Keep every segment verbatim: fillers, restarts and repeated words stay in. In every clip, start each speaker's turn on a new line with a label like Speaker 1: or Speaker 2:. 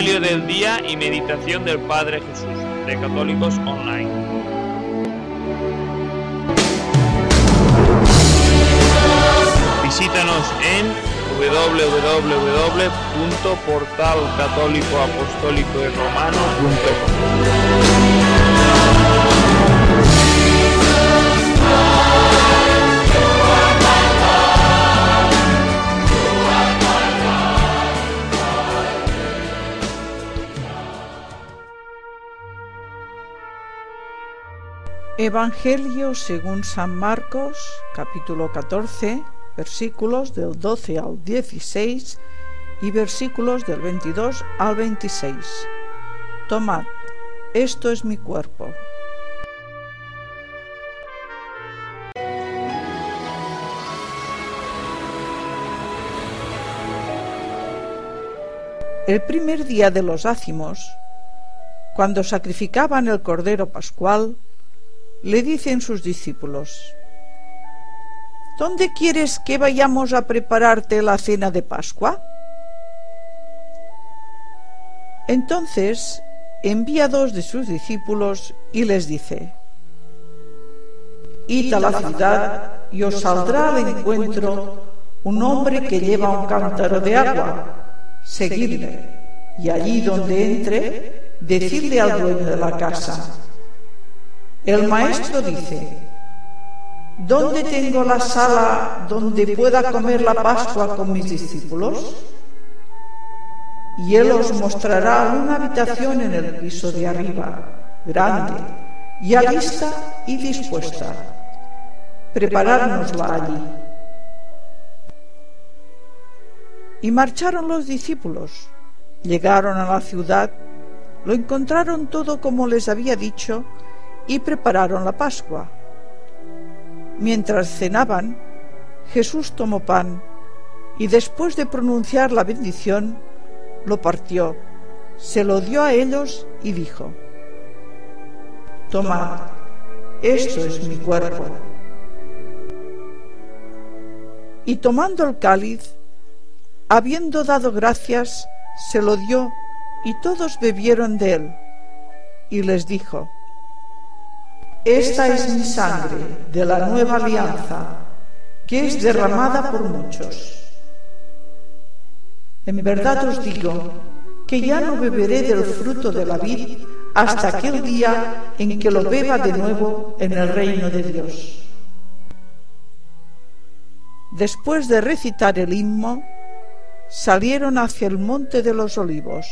Speaker 1: Evangelio del día y meditación del Padre Jesús, de Católicos Online. Visítanos en doble u doble u doble u punto portal católico apostólico y romano punto com.
Speaker 2: Evangelio según San Marcos, capítulo catorce, versículos del doce al dieciséis y versículos del veintidós al veintiséis. Tomad, esto es mi cuerpo. El primer día de los ácimos, cuando sacrificaban el cordero pascual, le dicen sus discípulos: ¿Dónde quieres que vayamos a prepararte la cena de Pascua? Entonces envía dos de sus discípulos y les dice: Id a la ciudad y os saldrá al encuentro un hombre que lleva un cántaro de agua. Seguidle, y allí donde entre, decidle al dueño de la casa: El maestro dice: ¿Dónde tengo la sala donde pueda comer la Pascua con mis discípulos? Y él os mostrará una habitación en el piso de arriba, grande, ya lista y dispuesta. Preparárnosla allí. Y marcharon los discípulos, llegaron a la ciudad, lo encontraron todo como les había dicho, y prepararon la Pascua. Mientras cenaban, Jesús tomó pan y después de pronunciar la bendición, lo partió, se lo dio a ellos y dijo: Tomad, esto es mi cuerpo. Y tomando el cáliz, habiendo dado gracias, se lo dio y todos bebieron de él, y les dijo: Esta es mi sangre de la nueva alianza, que es derramada por muchos. En verdad os digo que ya no beberé del fruto de la vid hasta aquel día en que lo beba de nuevo en el reino de Dios. Después de recitar el himno, salieron hacia el monte de los Olivos.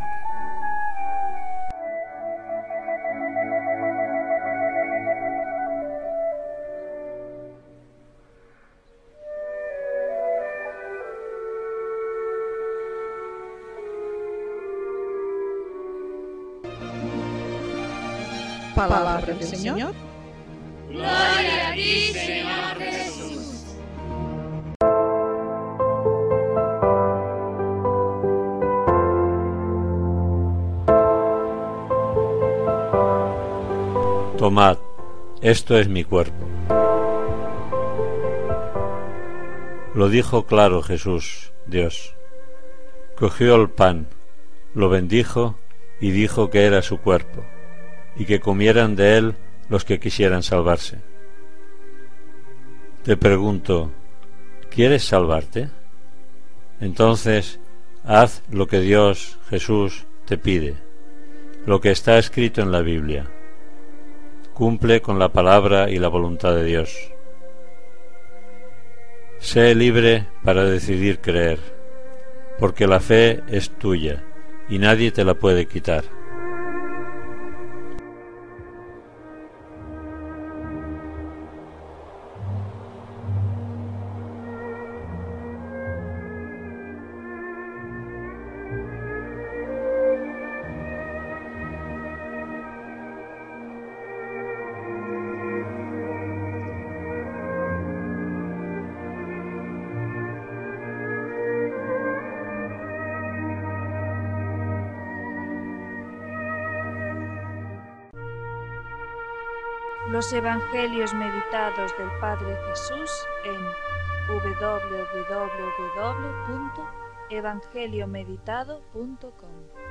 Speaker 2: Palabra del Señor.
Speaker 3: Gloria a ti, Señor Jesús.
Speaker 4: Tomad, esto es mi cuerpo. Lo dijo claro Jesús, Dios. Cogió el pan, lo bendijo y dijo que era su cuerpo, y que comieran de él los que quisieran salvarse. Te pregunto, ¿quieres salvarte? Entonces, haz lo que Dios, Jesús, te pide, lo que está escrito en la Biblia. Cumple con la palabra y la voluntad de Dios. Sé libre para decidir creer, porque la fe es tuya y nadie te la puede quitar.
Speaker 5: Los Evangelios meditados del Padre Jesús en doble u doble u doble u punto evangeliomeditado punto com.